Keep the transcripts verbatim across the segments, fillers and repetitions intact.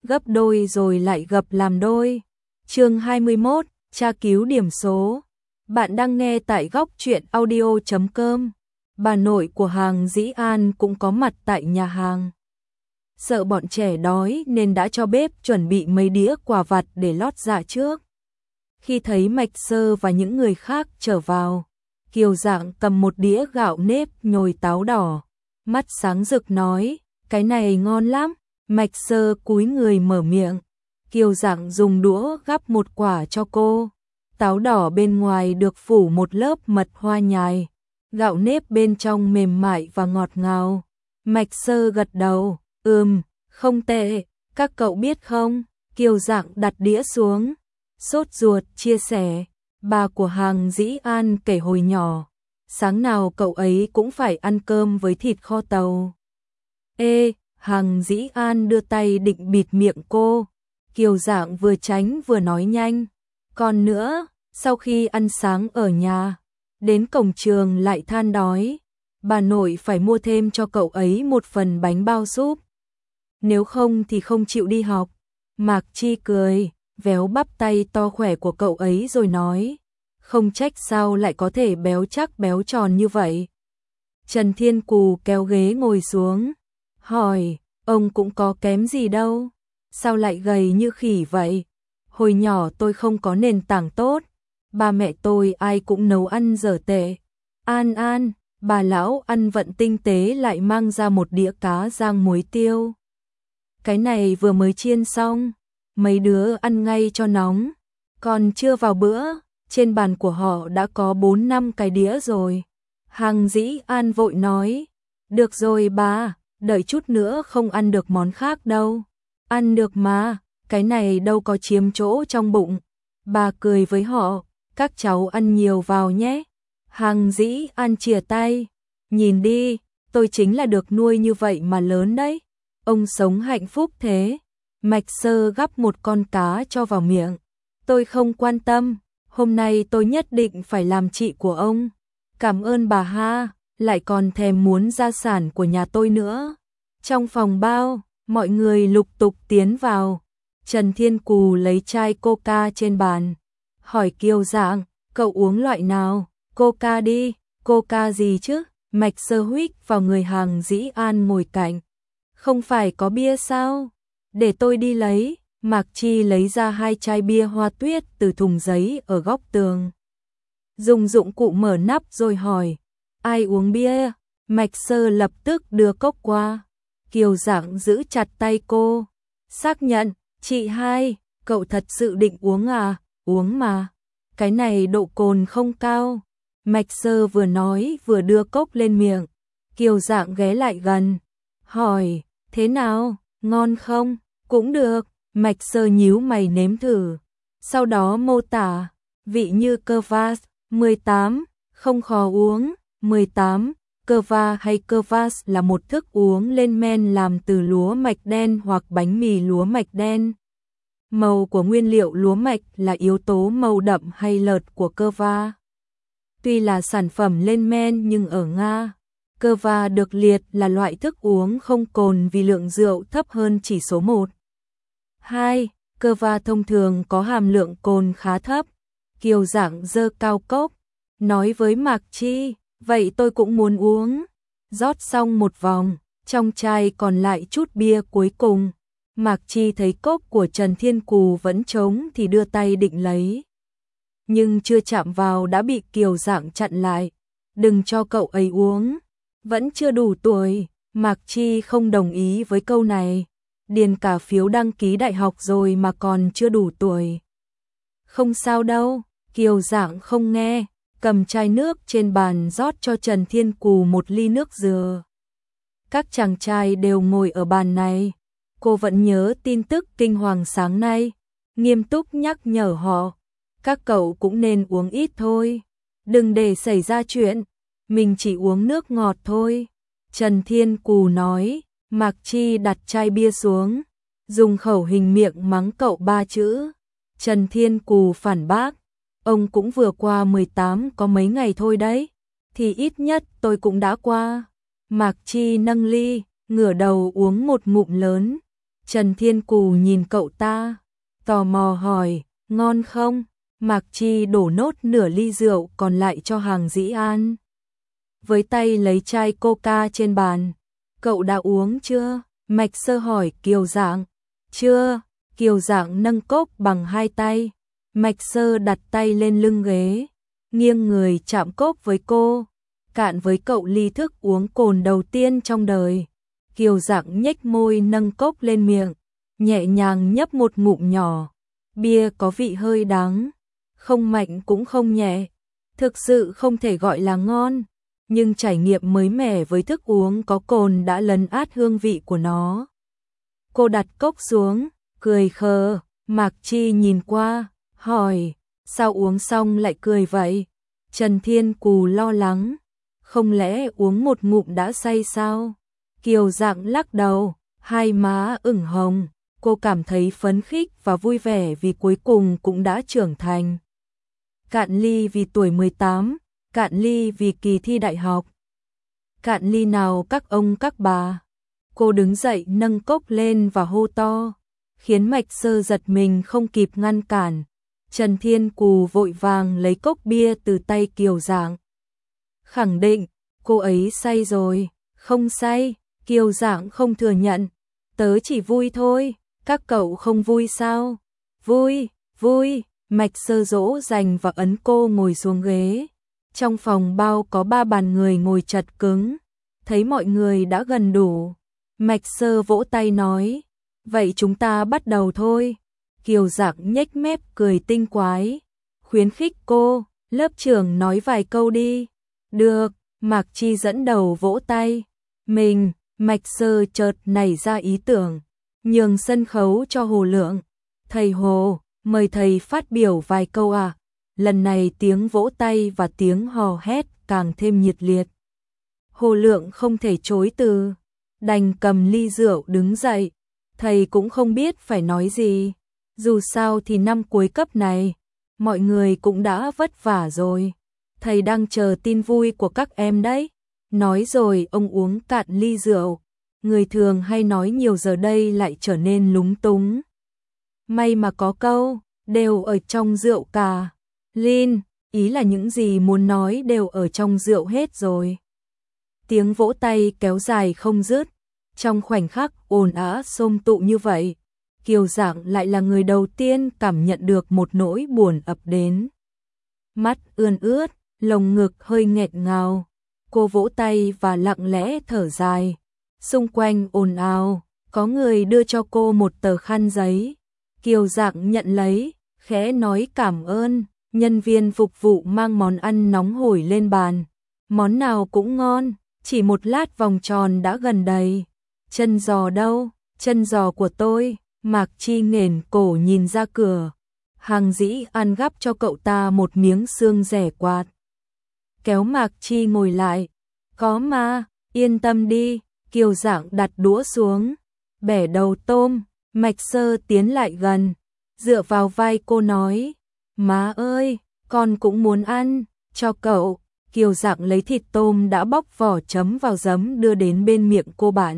gấp đôi rồi lại gập làm đôi. Chương hai mươi mốt, tra cứu điểm số. Bạn đang nghe tại góc truyện audio chấm com. Bà nội của Hàng Dĩ An cũng có mặt tại nhà hàng. Sợ bọn trẻ đói nên đã cho bếp chuẩn bị mấy đĩa quà vặt để lót dạ trước. Khi thấy Mạch Sơ và những người khác trở vào, Kiều Dạng cầm một đĩa gạo nếp nhồi táo đỏ, mắt sáng rực nói, cái này ngon lắm. Mạch Sơ cúi người mở miệng, Kiều Dạng dùng đũa gắp một quả cho cô. Táo đỏ bên ngoài được phủ một lớp mật hoa nhài, gạo nếp bên trong mềm mại và ngọt ngào. Mạch Sơ gật đầu, ừm, không tệ, các cậu biết không? Kiều Dạng đặt đĩa xuống, sốt ruột chia sẻ, bà của Hàng Dĩ An kể hồi nhỏ, sáng nào cậu ấy cũng phải ăn cơm với thịt kho tàu. Ê, Hàng Dĩ An đưa tay định bịt miệng cô, Kiều Dạng vừa tránh vừa nói nhanh. Còn nữa, sau khi ăn sáng ở nhà, đến cổng trường lại than đói, bà nội phải mua thêm cho cậu ấy một phần bánh bao súp. Nếu không thì không chịu đi học. Mạc Chi cười, véo bắp tay to khỏe của cậu ấy rồi nói, không trách sao lại có thể béo chắc béo tròn như vậy. Trần Thiên Cù kéo ghế ngồi xuống, hỏi, ông cũng có kém gì đâu, sao lại gầy như khỉ vậy? Hồi nhỏ tôi không có nền tảng tốt, ba mẹ tôi ai cũng nấu ăn dở tệ. An An, bà lão ăn vận tinh tế lại mang ra một đĩa cá rang muối tiêu. Cái này vừa mới chiên xong, mấy đứa ăn ngay cho nóng, còn chưa vào bữa, trên bàn của họ đã có bốn năm cái đĩa rồi. Hàng Dĩ An vội nói, được rồi bà, đợi chút nữa không ăn được món khác đâu. Ăn được mà, cái này đâu có chiếm chỗ trong bụng. Bà cười với họ, các cháu ăn nhiều vào nhé. Hàng Dĩ An chìa tay, nhìn đi, tôi chính là được nuôi như vậy mà lớn đấy. Ông sống hạnh phúc thế. Mạch Sơ gắp một con cá cho vào miệng. Tôi không quan tâm, hôm nay tôi nhất định phải làm chị của ông. Cảm ơn bà ha, lại còn thèm muốn gia sản của nhà tôi nữa. Trong phòng bao, mọi người lục tục tiến vào. Trần Thiên Cù lấy chai coca trên bàn, hỏi Kiều Dạng, cậu uống loại nào? Coca đi. Coca gì chứ? Mạch Sơ huých vào người Hàng Dĩ An ngồi cạnh. Không phải có bia sao? Để tôi đi lấy. Mạc Chi lấy ra hai chai bia hoa tuyết từ thùng giấy ở góc tường. Dùng dụng cụ mở nắp rồi hỏi, ai uống bia? Mạch Sơ lập tức đưa cốc qua. Kiều Dạng giữ chặt tay cô, xác nhận, chị hai, cậu thật sự định uống à? Uống mà, cái này độ cồn không cao. Mạch Sơ vừa nói vừa đưa cốc lên miệng. Kiều Dạng ghé lại gần, hỏi, thế nào, ngon không? Cũng được. Mạch Sơ nhíu mày nếm thử, sau đó mô tả, vị như Kvass, mười tám, không khó uống. Mười tám, Kvass hay Kvass là một thức uống lên men làm từ lúa mạch đen hoặc bánh mì lúa mạch đen. Màu của nguyên liệu lúa mạch là yếu tố màu đậm hay lợt của Kvass. Tuy là sản phẩm lên men nhưng ở Nga, Kvass được liệt là loại thức uống không cồn vì lượng rượu thấp hơn chỉ số một. hai. Kvass thông thường có hàm lượng cồn khá thấp. Kiều Dạng giơ cao cốc, nói với Mạc Chi, vậy tôi cũng muốn uống. Rót xong một vòng, trong chai còn lại chút bia cuối cùng. Mạc Chi thấy cốc của Trần Thiên Cù vẫn trống thì đưa tay định lấy. Nhưng chưa chạm vào đã bị Kiều Dạng chặn lại. Đừng cho cậu ấy uống, vẫn chưa đủ tuổi. Mạc Chi không đồng ý với câu này. Điền cả phiếu đăng ký đại học rồi mà còn chưa đủ tuổi. Không sao đâu, Kiều Dạng không nghe, cầm chai nước trên bàn rót cho Trần Thiên Cù một ly nước dừa. Các chàng trai đều ngồi ở bàn này. Cô vẫn nhớ tin tức kinh hoàng sáng nay, nghiêm túc nhắc nhở họ, các cậu cũng nên uống ít thôi, đừng để xảy ra chuyện, mình chỉ uống nước ngọt thôi. Trần Thiên Cù nói. Mạc Chi đặt chai bia xuống, dùng khẩu hình miệng mắng cậu ba chữ. Trần Thiên Cù phản bác, ông cũng vừa qua mười tám có mấy ngày thôi đấy, thì ít nhất tôi cũng đã qua. Mạc Chi nâng ly, ngửa đầu uống một ngụm lớn. Trần Thiên Cù nhìn cậu ta, tò mò hỏi, ngon không? Mạc Chi đổ nốt nửa ly rượu còn lại cho Hàng Dĩ An. Với tay lấy chai coca trên bàn, cậu đã uống chưa? Mạch Sơ hỏi Kiều Dạng. Chưa. Kiều Dạng nâng cốc bằng hai tay. Mạch Sơ đặt tay lên lưng ghế, nghiêng người chạm cốc với cô, cạn với cậu ly thức uống cồn đầu tiên trong đời. Kiều Dạng nhếch môi nâng cốc lên miệng, nhẹ nhàng nhấp một ngụm nhỏ. Bia có vị hơi đắng, không mạnh cũng không nhẹ, thực sự không thể gọi là ngon, nhưng trải nghiệm mới mẻ với thức uống có cồn đã lấn át hương vị của nó. Cô đặt cốc xuống, cười khờ. Mạc Chi nhìn qua, hỏi, sao uống xong lại cười vậy? Trần Thiên Cù lo lắng, không lẽ uống một ngụm đã say sao? Kiều Dạng lắc đầu, hai má ửng hồng, cô cảm thấy phấn khích và vui vẻ vì cuối cùng cũng đã trưởng thành. Cạn ly vì tuổi mười tám, cạn ly vì kỳ thi đại học. Cạn ly nào các ông các bà. Cô đứng dậy nâng cốc lên và hô to, khiến Mạch Sơ giật mình không kịp ngăn cản. Trần Thiên Cù vội vàng lấy cốc bia từ tay Kiều Dạng. Khẳng định, cô ấy say rồi. Không say. Kiều Dạng không thừa nhận. Tớ chỉ vui thôi. Các cậu không vui sao? Vui, vui. Mạch Sơ dỗ dành và ấn cô ngồi xuống ghế. Trong phòng bao có ba bàn người ngồi chật cứng. Thấy mọi người đã gần đủ, Mạch Sơ vỗ tay nói, vậy chúng ta bắt đầu thôi. Kiều Dạng nhếch mép cười tinh quái, khuyến khích cô, lớp trưởng nói vài câu đi. Được. Mạc Chi dẫn đầu vỗ tay. Mình. Mạch Sơ chợt nảy ra ý tưởng, nhường sân khấu cho Hồ Lượng. Thầy Hồ, mời thầy phát biểu vài câu à. Lần này tiếng vỗ tay và tiếng hò hét càng thêm nhiệt liệt. Hồ Lượng không thể chối từ, đành cầm ly rượu đứng dậy. Thầy cũng không biết phải nói gì, dù sao thì năm cuối cấp này, mọi người cũng đã vất vả rồi. Thầy đang chờ tin vui của các em đấy. Nói rồi ông uống cạn ly rượu, người thường hay nói nhiều giờ đây lại trở nên lúng túng. May mà có câu, đều ở trong rượu cả. Lin, ý là những gì muốn nói đều ở trong rượu hết rồi. Tiếng vỗ tay kéo dài không dứt. Trong khoảnh khắc ồn ào xôm tụ như vậy, Kiều Dạng lại là người đầu tiên cảm nhận được một nỗi buồn ập đến. Mắt ươn ướt, lồng ngực hơi nghẹt ngào. Cô vỗ tay và lặng lẽ thở dài. Xung quanh ồn ào, có người đưa cho cô một tờ khăn giấy. Kiều Dạng nhận lấy, khẽ nói cảm ơn. Nhân viên phục vụ mang món ăn nóng hổi lên bàn. Món nào cũng ngon, chỉ một lát vòng tròn đã gần đầy. Chân giò đâu? Chân giò của tôi. Mạc Chi nghển cổ nhìn ra cửa. Hàng Dĩ An gắp cho cậu ta một miếng xương rẻ quạt. Kéo Mạc Chi ngồi lại. Có mà, yên tâm đi. Kiều Dạng đặt đũa xuống, bẻ đầu tôm. Mạch Sơ tiến lại gần, dựa vào vai cô nói, má ơi, con cũng muốn ăn, cho cậu. Kiều Dạng lấy thịt tôm đã bóc vỏ chấm vào giấm đưa đến bên miệng cô bạn.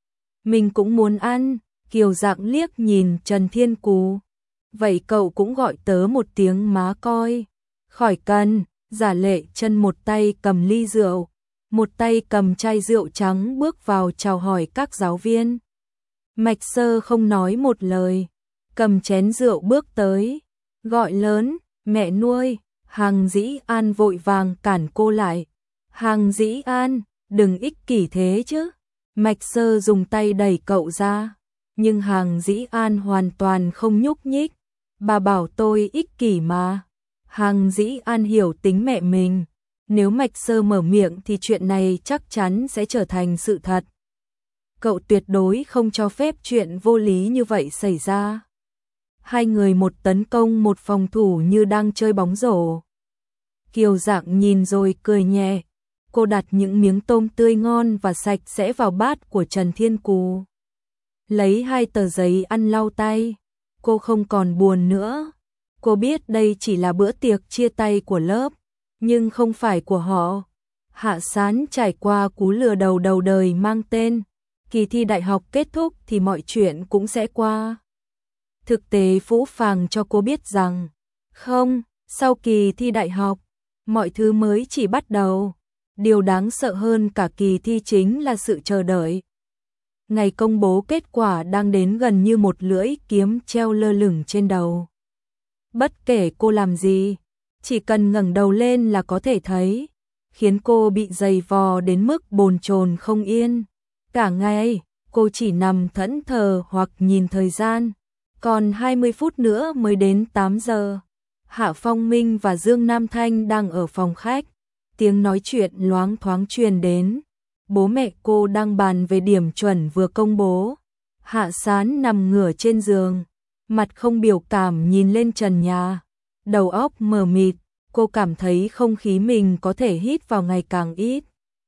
Mình cũng muốn ăn. Kiều Dạng liếc nhìn Trần Thiên Cù. Vậy cậu cũng gọi tớ một tiếng má coi. Khỏi cần. Giả Lệ Chân một tay cầm ly rượu, một tay cầm chai rượu trắng bước vào chào hỏi các giáo viên. Mạch Sơ không nói một lời, cầm chén rượu bước tới, gọi lớn, mẹ nuôi. Hàng Dĩ An vội vàng cản cô lại. Hàng Dĩ An, đừng ích kỷ thế chứ. Mạch Sơ dùng tay đẩy cậu ra, nhưng Hàng Dĩ An hoàn toàn không nhúc nhích. Bà bảo tôi ích kỷ mà. Hàng Dĩ An hiểu tính mẹ mình, nếu Mạch Sơ mở miệng thì chuyện này chắc chắn sẽ trở thành sự thật. Cậu tuyệt đối không cho phép chuyện vô lý như vậy xảy ra. Hai người một tấn công một phòng thủ như đang chơi bóng rổ. Kiều Dạng nhìn rồi cười nhẹ. Cô đặt những miếng tôm tươi ngon và sạch sẽ vào bát của Trần Thiên Cù. Lấy hai tờ giấy ăn lau tay. Cô không còn buồn nữa. Cô biết đây chỉ là bữa tiệc chia tay của lớp, nhưng không phải của họ. Hạ Sán trải qua cú lừa đầu đầu đời mang tên kỳ thi đại học kết thúc thì mọi chuyện cũng sẽ qua. Thực tế phũ phàng cho cô biết rằng, không, sau kỳ thi đại học, mọi thứ mới chỉ bắt đầu. Điều đáng sợ hơn cả kỳ thi chính là sự chờ đợi. Ngày công bố kết quả đang đến gần như một lưỡi kiếm treo lơ lửng trên đầu. Bất kể cô làm gì, chỉ cần ngẩng đầu lên là có thể thấy, khiến cô bị dày vò đến mức bồn chồn không yên. Cả ngày, cô chỉ nằm thẫn thờ hoặc nhìn thời gian. Còn hai mươi phút nữa mới đến tám giờ. Hạ Phong Minh và Dương Nam Thanh đang ở phòng khách. Tiếng nói chuyện loáng thoáng truyền đến. Bố mẹ cô đang bàn về điểm chuẩn vừa công bố. Hạ Sán nằm ngửa trên giường, mặt không biểu cảm nhìn lên trần nhà. Đầu óc mờ mịt, cô cảm thấy không khí mình có thể hít vào ngày càng ít.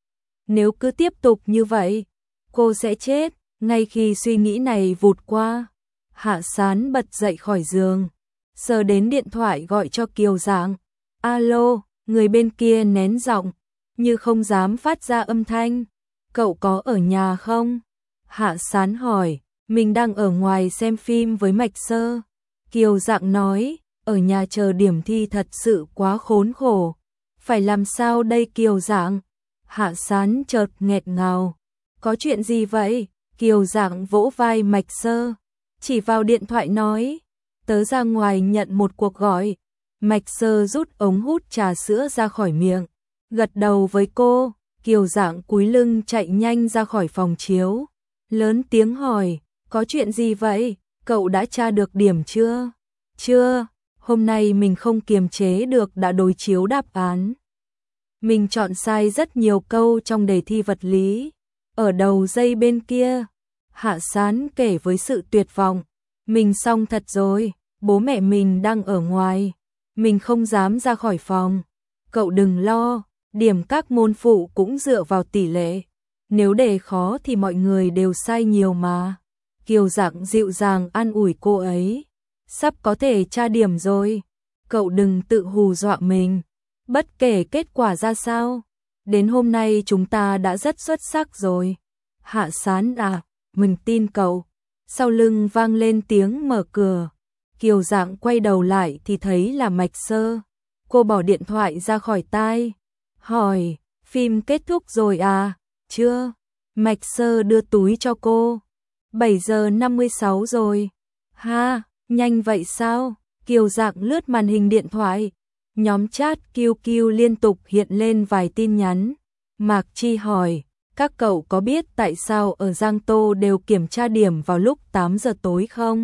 Nếu cứ tiếp tục như vậy, cô sẽ chết. Ngay khi suy nghĩ này vụt qua, Hạ Sán bật dậy khỏi giường, sờ đến điện thoại gọi cho Kiều Dạng. Alo, người bên kia nén giọng, như không dám phát ra âm thanh. Cậu có ở nhà không? Hạ Sán hỏi. Mình đang ở ngoài xem phim với Mạch Sơ. Kiều Dạng nói, ở nhà chờ điểm thi thật sự quá khốn khổ. Phải làm sao đây Kiều Dạng? Hạ Sán chợt nghẹt ngào. Có chuyện gì vậy? Kiều Dạng vỗ vai Mạch Sơ, chỉ vào điện thoại nói, tớ ra ngoài nhận một cuộc gọi. Mạch Sơ rút ống hút trà sữa ra khỏi miệng, gật đầu với cô. Kiều Dạng cúi lưng chạy nhanh ra khỏi phòng chiếu, lớn tiếng hỏi, có chuyện gì vậy? Cậu đã tra được điểm chưa? Chưa, hôm nay mình không kiềm chế được đã đối chiếu đáp án. Mình chọn sai rất nhiều câu trong đề thi vật lý. Ở đầu dây bên kia, Hạ Sán kể với sự tuyệt vọng, mình xong thật rồi, bố mẹ mình đang ở ngoài, mình không dám ra khỏi phòng. Cậu đừng lo, điểm các môn phụ cũng dựa vào tỷ lệ, nếu đề khó thì mọi người đều sai nhiều mà. Kiều Dạng dịu dàng an ủi cô ấy, sắp có thể tra điểm rồi, cậu đừng tự hù dọa mình, bất kể kết quả ra sao, đến hôm nay chúng ta đã rất xuất sắc rồi. Hạ Sán à, mình tin cậu. Sau lưng vang lên tiếng mở cửa. Kiều Dạng quay đầu lại thì thấy là Mạch Sơ. Cô bỏ điện thoại ra khỏi tai, hỏi, phim kết thúc rồi à? Chưa. Mạch Sơ đưa túi cho cô. bảy giờ năm mươi sáu rồi. Ha, nhanh vậy sao? Kiều Dạng lướt màn hình điện thoại. Nhóm chat Q Q liên tục hiện lên vài tin nhắn. Mạc Chi hỏi, các cậu có biết tại sao ở Giang Tô đều kiểm tra điểm vào lúc tám giờ tối không?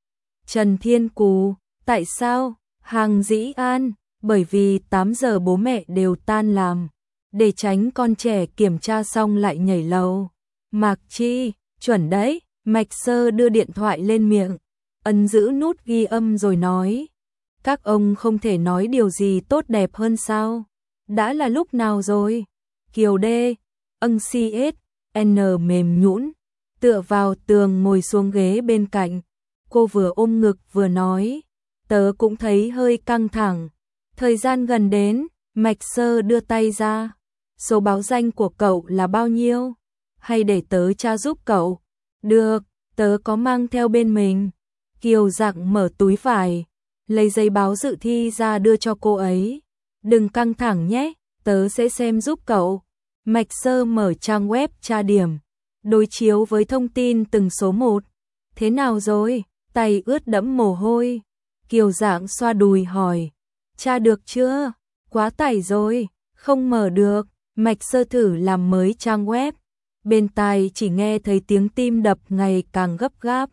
Trần Thiên Cú, tại sao? Hàng Dĩ An, bởi vì tám giờ bố mẹ đều tan làm, để tránh con trẻ kiểm tra xong lại nhảy lầu. Mạc Chi, chuẩn đấy. Mạch Sơ đưa điện thoại lên miệng, ấn giữ nút ghi âm rồi nói, các ông không thể nói điều gì tốt đẹp hơn sao? Đã là lúc nào rồi? Kiều Đê, âng xê ét, N mềm nhũn, tựa vào tường ngồi xuống ghế bên cạnh. Cô vừa ôm ngực vừa nói, tớ cũng thấy hơi căng thẳng. Thời gian gần đến, Mạch Sơ đưa tay ra. Số báo danh của cậu là bao nhiêu? Hay để tớ tra giúp cậu? Được, tớ có mang theo bên mình. Kiều Dạng mở túi vải, lấy giấy báo dự thi ra đưa cho cô ấy. Đừng căng thẳng nhé, tớ sẽ xem giúp cậu. Mạch Sơ mở trang web tra điểm, đối chiếu với thông tin từng số một. Thế nào rồi? Tay ướt đẫm mồ hôi. Kiều Dạng xoa đùi hỏi, tra được chưa? Quá tải rồi, không mở được. Mạch Sơ thử làm mới trang web, bên tai chỉ nghe thấy tiếng tim đập ngày càng gấp gáp.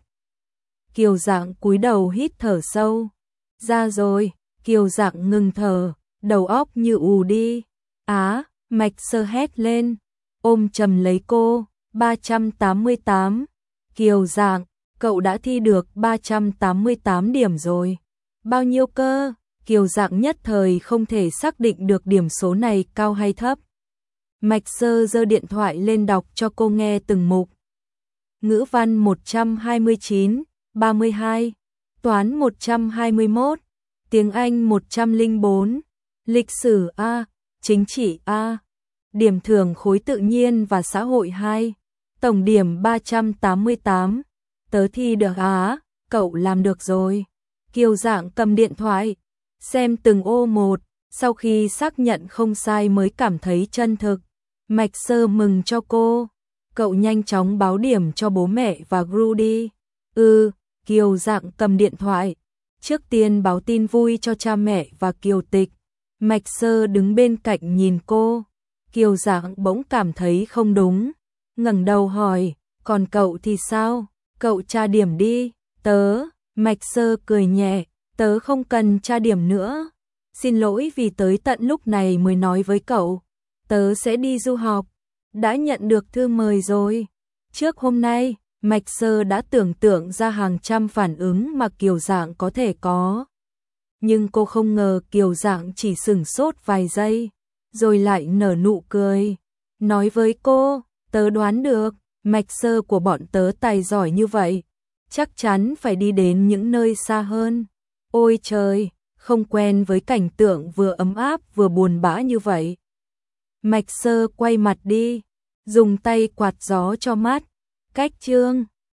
Kiều Dạng cúi đầu hít thở sâu. Ra rồi. Kiều Dạng ngừng thở, đầu óc như ù đi. Á, Mạch Sơ hét lên, ôm chầm lấy cô. ba trăm tám mươi tám. Kiều Dạng, cậu đã thi được ba trăm tám mươi tám điểm rồi. Bao nhiêu cơ? Kiều Dạng nhất thời không thể xác định được điểm số này cao hay thấp. Mạch Sơ giơ điện thoại lên đọc cho cô nghe từng mục. Ngữ văn một trăm hai mươi chín, ba mươi hai, toán một trăm hai mươi mốt, tiếng Anh một trăm lẻ bốn, lịch sử A, chính trị A, điểm thường khối tự nhiên và xã hội hai. Tổng điểm ba trăm tám mươi tám. Tớ thi được á, cậu làm được rồi. Kiều Dạng cầm điện thoại, xem từng ô một, sau khi xác nhận không sai mới cảm thấy chân thực. Mạch Sơ mừng cho cô. Cậu nhanh chóng báo điểm cho bố mẹ và Gru đi. Ừ, Kiều Dạng cầm điện thoại. Trước tiên báo tin vui cho cha mẹ và Kiều Tịch. Mạch Sơ đứng bên cạnh nhìn cô. Kiều Dạng bỗng cảm thấy không đúng. Ngẩng đầu hỏi, còn cậu thì sao? Cậu tra điểm đi. Tớ, Mạch Sơ cười nhẹ, tớ không cần tra điểm nữa. Xin lỗi vì tới tận lúc này mới nói với cậu. Tớ sẽ đi du học. Đã nhận được thư mời rồi. Trước hôm nay, Mạch Sơ đã tưởng tượng ra hàng trăm phản ứng mà Kiều Dạng có thể có. Nhưng cô không ngờ Kiều Dạng chỉ sửng sốt vài giây, rồi lại nở nụ cười. Nói với cô, tớ đoán được, Mạch Sơ của bọn tớ tài giỏi như vậy. Chắc chắn phải đi đến những nơi xa hơn. Ôi trời, không quen với cảnh tượng vừa ấm áp vừa buồn bã như vậy. Mạch Sơ quay mặt đi, dùng tay quạt gió cho mát. Cách chương